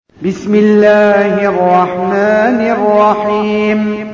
بسم الله الرحمن الرحيم.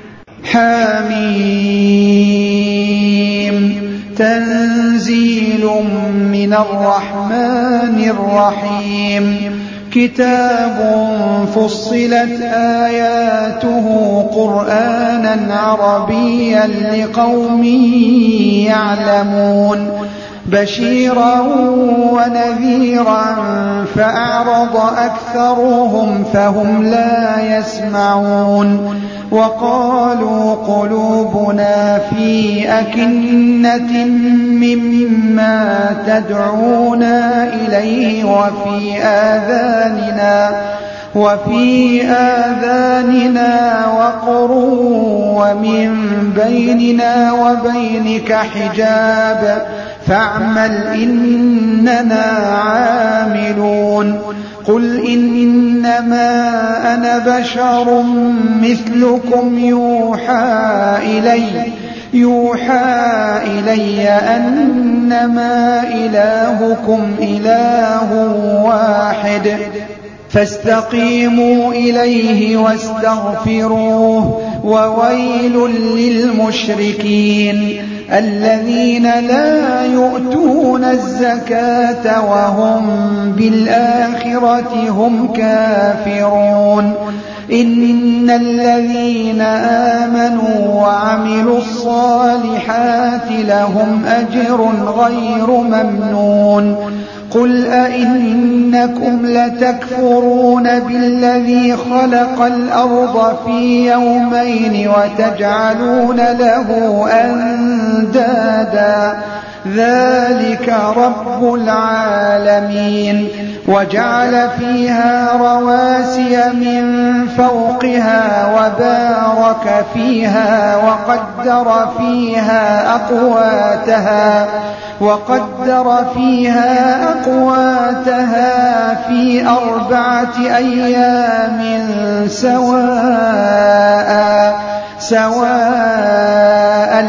حميم. تنزيل من الرحمن الرحيم. كتاب فصلت آياته قرآنا عربيا لقوم يعلمون بشيرا ونذيرا فأعرض أكثرهم فهم لا يسمعون. وقالوا قلوبنا في أكنة مما تدعونا إليه وفي آذاننا وقر ومن بيننا وبينك حجاب فاعمل إننا عاملون. قل إنما أنا بشر مثلكم يوحى إلي أنما إلهكم إله واحد فاستقيموا إليه واستغفروه. وويل للمشركين الذين لا يؤتون الزكاة وهم بالآخرة هم كافرون. إن الذين آمنوا وعملوا الصالحات لهم أجر غير ممنون. قل أئنكم لتكفرون بالذي خلق الأرض في يومين وتجعلون له أندادا ذلك رب العالمين. وجعل فيها رواسي من فوقها وبارك فيها وقدر فيها أقواتها في 4 أيام سواء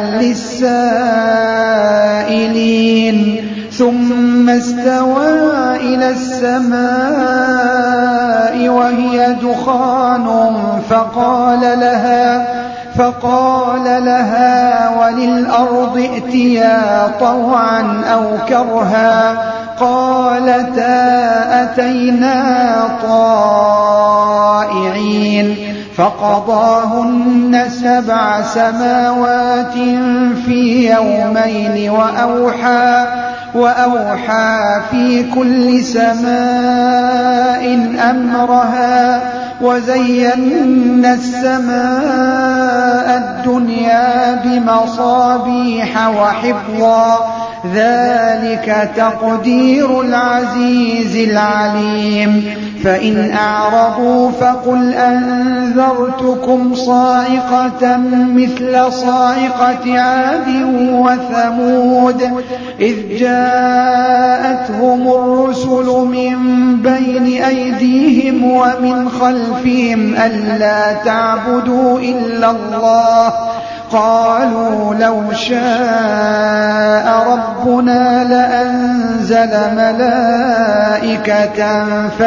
للسائلين. ثم استوى إلى السماء وهي دخان فقال لها وللأرض ائتيا طوعا أو كرها قالتا أتينا طائعين. فقضاهن 7 سماوات في يومين وأوحى في كل سماء أمرها وزينا السماء الدنيا بمصابيح وحفظا ذلك تقدير العزيز العليم. فإن أعرضوا فقل أنذرتكم صاعقة مثل صاعقة عاد وثمود إذ جاءتهم الرسل من بين أيديهم ومن خلفهم ألا تعبدوا إلا الله قالوا لو شاء ربنا لأنزل ملائكة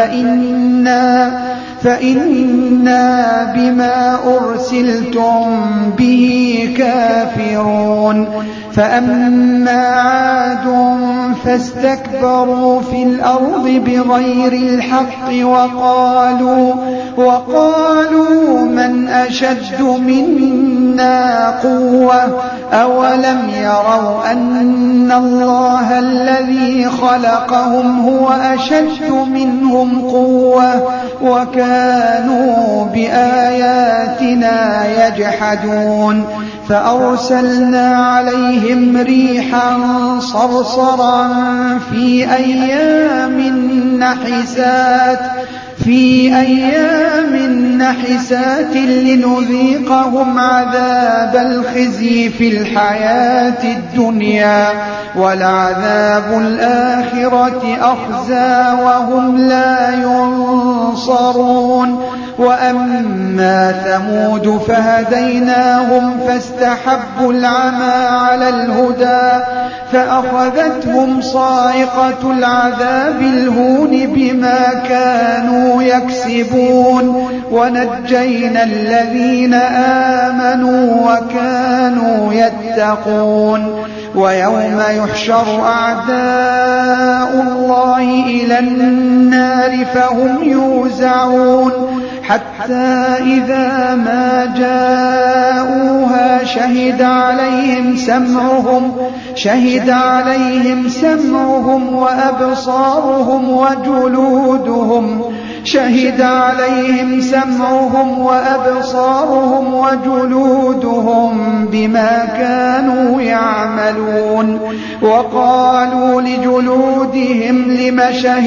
فإنا بما أرسلتم به كافرون. فأما عاد فاستكبروا في الأرض بغير الحق وقالوا من أشد منا قوة أولم يروا أن الله الذي خلقهم هو أشد منهم قوة وكانوا بآياتنا يجحدون. فأرسلنا عليهم ريحا صرصرا في أيام نحسات لنذيقهم عذاب الخزي في الحياة الدنيا ولعذاب الآخرة أخزى وهم لا ينصرون. وأما ثمود فهديناهم فاستحبوا العمى على الهدى فأخذتهم صاعقة العذاب الهون بما كانوا يكسبون ونجينا الذين آمنوا وكانوا يتقون ويوم يحشر أعداء الله إلى النار فهم يوزعون حتى إذا ما جاءوها شهد عليهم سمعهم وأبصارهم وجلودهم بما كانوا يعملون وقالوا لجلودهم لم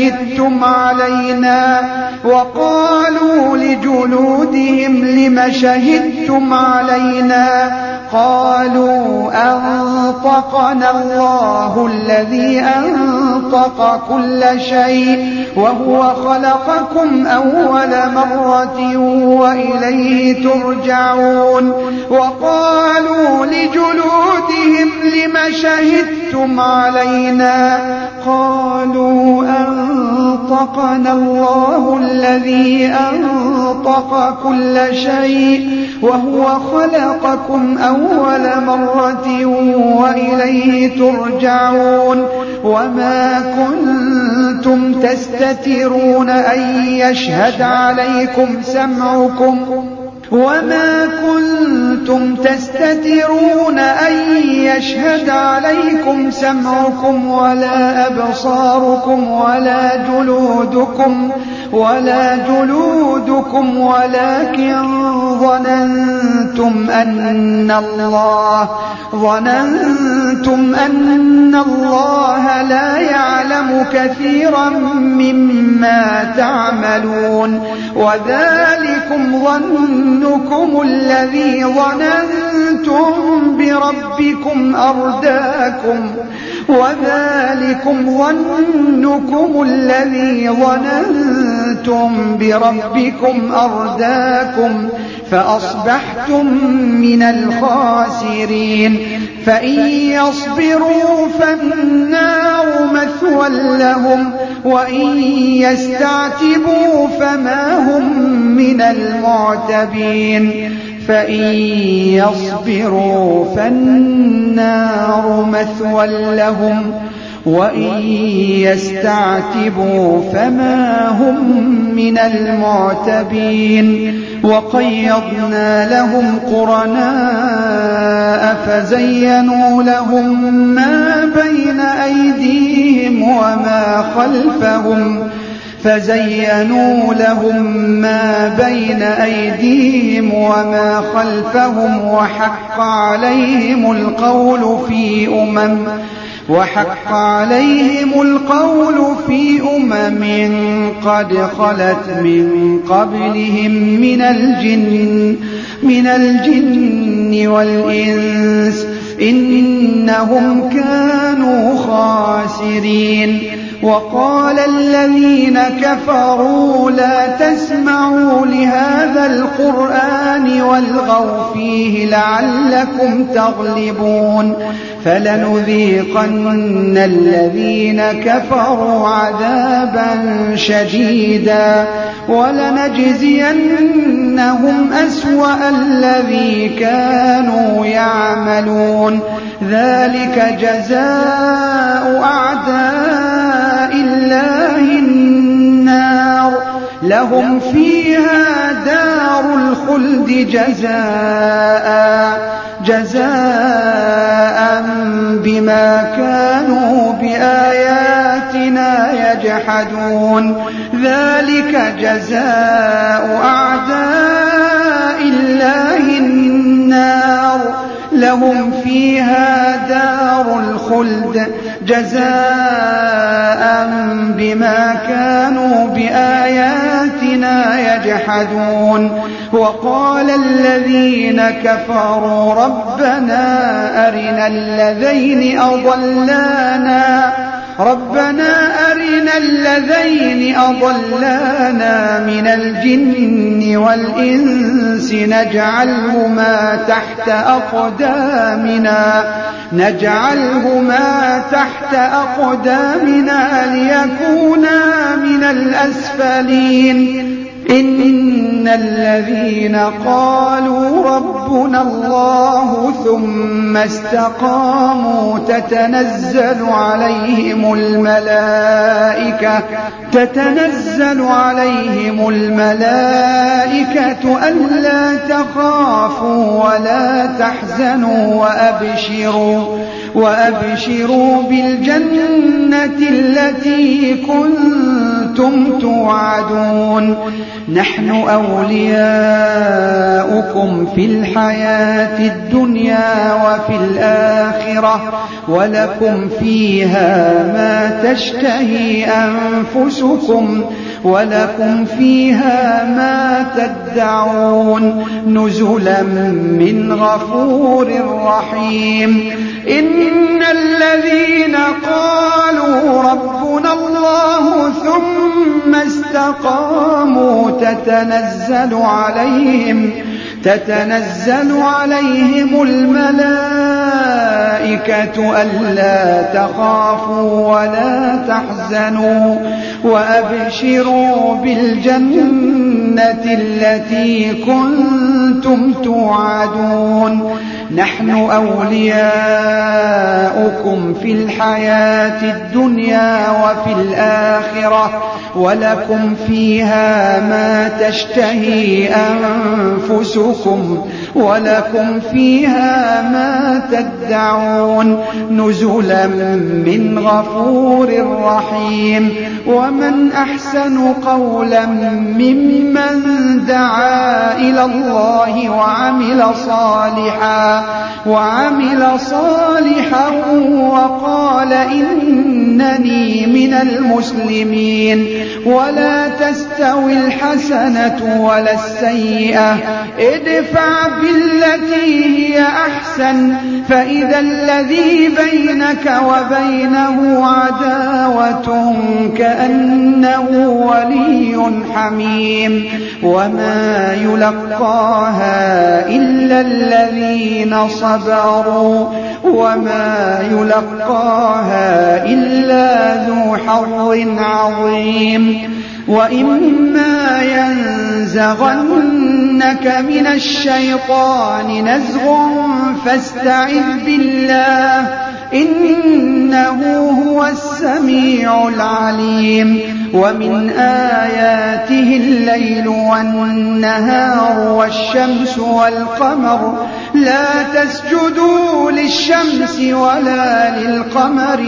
شهدتم علينا قالوا أنطقنا الله الذي أنطق كل شيء وهو خلقكم أول مرة وإليه ترجعون وقالوا لجلودهم لم شهدتم علينا قالوا أنطقنا الله الذي أنطق كل شيء وهو خلقكم أول مرة وإليه ترجعون وما كنتم تستترون أن يشهد عليكم سمعكم ولا أبصاركم ولا جلودكم ولكن ظننتم أن الله لا يعلم كثيرا مما تعملون وذلكم ظنكم الذي ظننتم بربكم أرداكم فأصبحتم من الخاسرين فإن يصبروا فالنار مثوى لهم وإن يستعتبوا فما هم من المعتبين وإن يستعتبوا فما هم من المعتبين وقيضنا لهم قرناء فزينوا لهم ما بين أيديهم وما خلفهم وحق عليهم القول في أمم قد خلت من قبلهم من الجن والإنس إنهم كانوا خاسرين وقال الذين كفروا لا تسمعوا لهذا القرآن والغوا فيه لعلكم تغلبون فلنذيقن الذين كفروا عذابا شديدا ولنجزينهم أسوأ الذي كانوا يعملون ذلك جزاء أعداء الله النار لهم فيها دار الخلد جزاء بما كانوا بآياتنا يجحدون ذلك جزاء أعداء الله النار لهم فيها دار الخلد جزاء بما كانوا بآياتنا يجحدون وقال الذين كفروا ربنا أرنا أرنا اللذين أضلانا من الجن والإنس نجعلهما تحت أقدامنا ليكونا من الأسفلين إن الذين قالوا ربنا الله ثم استقاموا تتنزل عليهم الملائكة ألا تخافوا ولا تحزنوا وأبشروا بالجنة التي كنتم توعدون نحن أولياؤكم في الحياة الدنيا وفي الآخرة ولكم فيها ما تشتهي أنفسكم ولكم فيها ما تدعون نزلا من غفور رحيم إن الذين قالوا ربنا الله ثم استقاموا تتنزل عليهم الملائكة ألا تخافوا ولا تحزنوا وأبشروا بالجنة التي كنتم توعدون نحن أولياؤكم في الحياة الدنيا وفي الآخرة ولكم فيها ما تشتهي أنفسكم ولكم فيها ما تدعون نزلا من غفور رحيم ومن أحسن قولا ممن دعا إلى الله وعمل صالحا وقال إنني من المسلمين ولا تستوي الحسنة ولا السيئة ادفع بالتي هي أحسن فإذا الذي بينك وبينه عداوة كأنه ولي حميم وما يلقاها إلا الذين صبروا وما يلقاها إلا ذو حظ عظيم وإما ينزغنك من الشيطان نزغ فاستعذ بالله إنه هو السميع العليم ومن آياته الليل والنهار والشمس والقمر لا تسجدوا للشمس ولا للقمر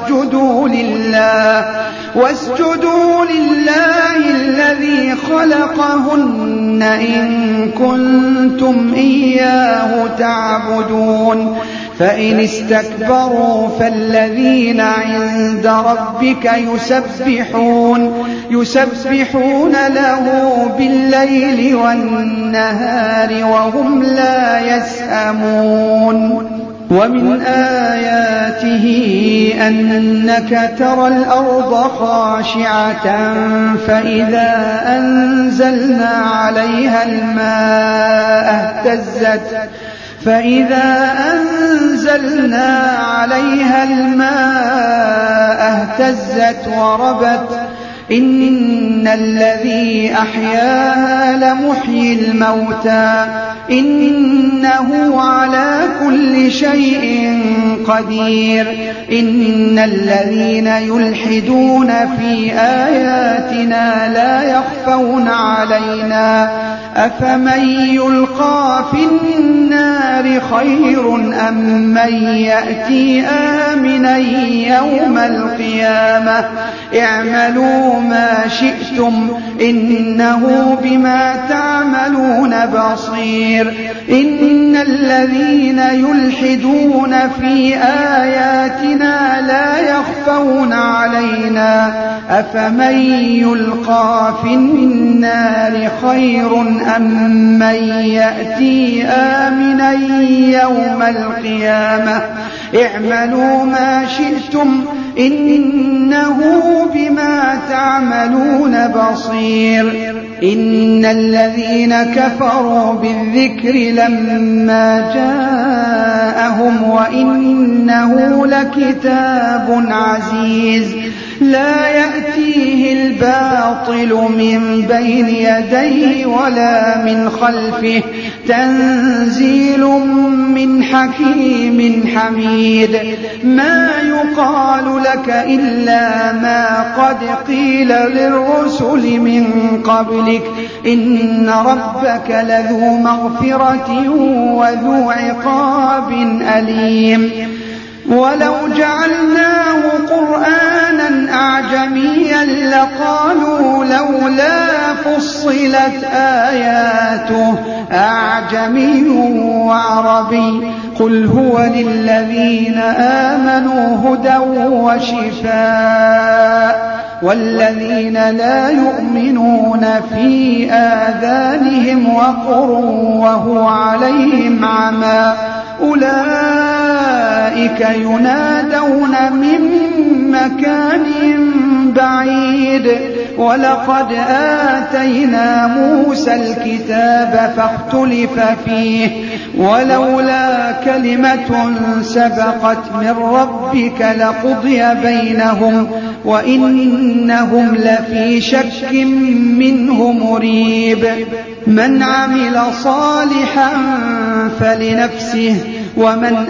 واسجدوا لله الذي خلقهن إن كنتم إياه تعبدون فإن استكبروا فالذين عند ربك يسبحون له بالليل والنهار وهم لا يسأمون ومن آياته أنك ترى الأرض خاشعة فإذا أنزلنا عليها الماء اهتزت وربت إن الذي أحياها لمحيي الموتى إنه على كل شيء قدير إن الذين يلحدون في آياتنا لا يخفون علينا أفمن يلقى في النار خير أم من يأتي آمنا يوم القيامة اعملوا ما شئتم إنه بما تعملون بصير إن الذين يلحدون في آياتنا لا يخفون علينا أفمن يلقى في النار خير أم من يأتي آمنا يوم القيامة اعملوا ما شئتم إنه بما تعملون بصير إن الذين كفروا بالذكر لما جاءهم وإنه لكتاب عزيز لا يأتيه الباطل من بين يديه ولا من خلفه تنزيل من حكيم حميد ما يقال لك إلا ما قد قيل للرسل من قبلك إن ربك لذو مغفرة وذو عقاب أليم ولو جعلناه قرآنا أعجميا لقالوا لولا فصلت آياته أعجمي وعربي قل هو للذين آمنوا هدى وشفاء والذين لا يؤمنون في آذانهم وقر وهو عليهم عمى أولئك ينادون من مكان بعيد ولقد آتينا موسى الكتاب فاختلف فيه ولولا كلمة سبقت من ربك لقضي بينهم وإنهم لفي شك منه مريب من عمل صالحا فلنفسه ومن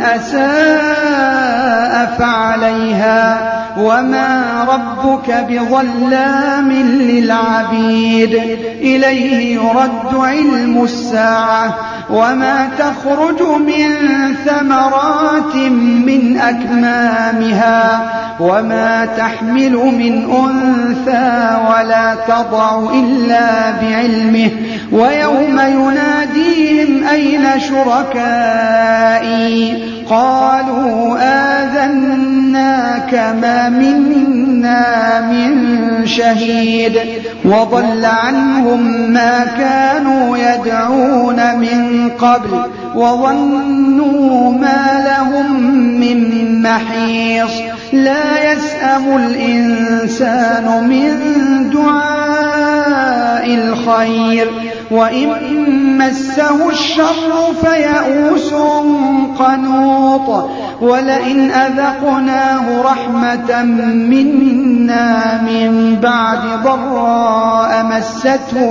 أساء فعليها وما ربك بظلام للعبيد إليه يرد علم الساعة وما تخرج من ثمرات من أكمامها وما تحمل من أنثى ولا تضع إلا بعلمه ويوم يناديهم أين شركائي قالوا آذناك ما منا من شهيد وضل عنهم ما كانوا يدعون من قبل وظنوا ما لهم من محيص لا يسأم الإنسان من دعاء الخير وإن مسه الشر فيئوس قنوط ولئن أذقناه رحمة منا من بعد ضراء مسته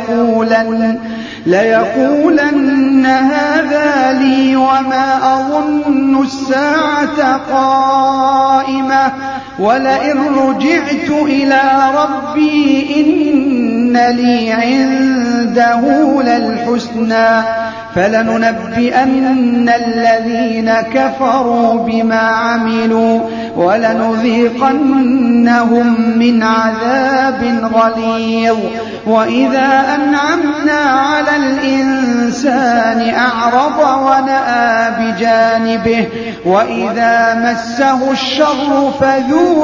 ليقولن هذا لي وما أظن الساعة قائمة ولئن رجعت إلى ربي إن لي عنده للحسنى فلننبئن الذين كفروا بما عملوا ولنذيقنهم من عذاب غليظ وإذا أنعمنا على الإنسان أعرض ونأى بجانبه وإذا مسه الشر فذو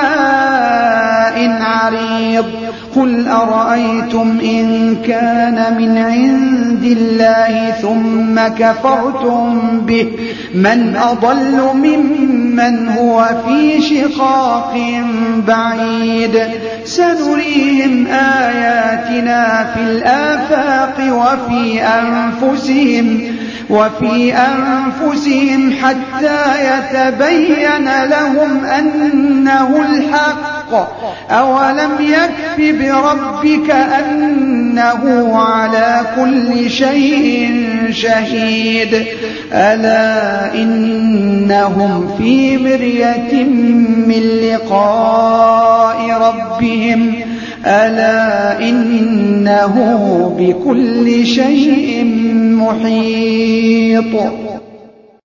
دعاء عريض قل أرأيتم إن كان من عند الله ثم كفرتم به من أضل ممن هو في شقاق بعيد سنريهم آياتنا في الآفاق وفي أنفسهم حتى يتبين لهم أنه الحق أولم يكف بربك أنه على كل شيء شهيد ألا إنهم في مرية من لقاء ربهم ألا إنه بكل شيء محيط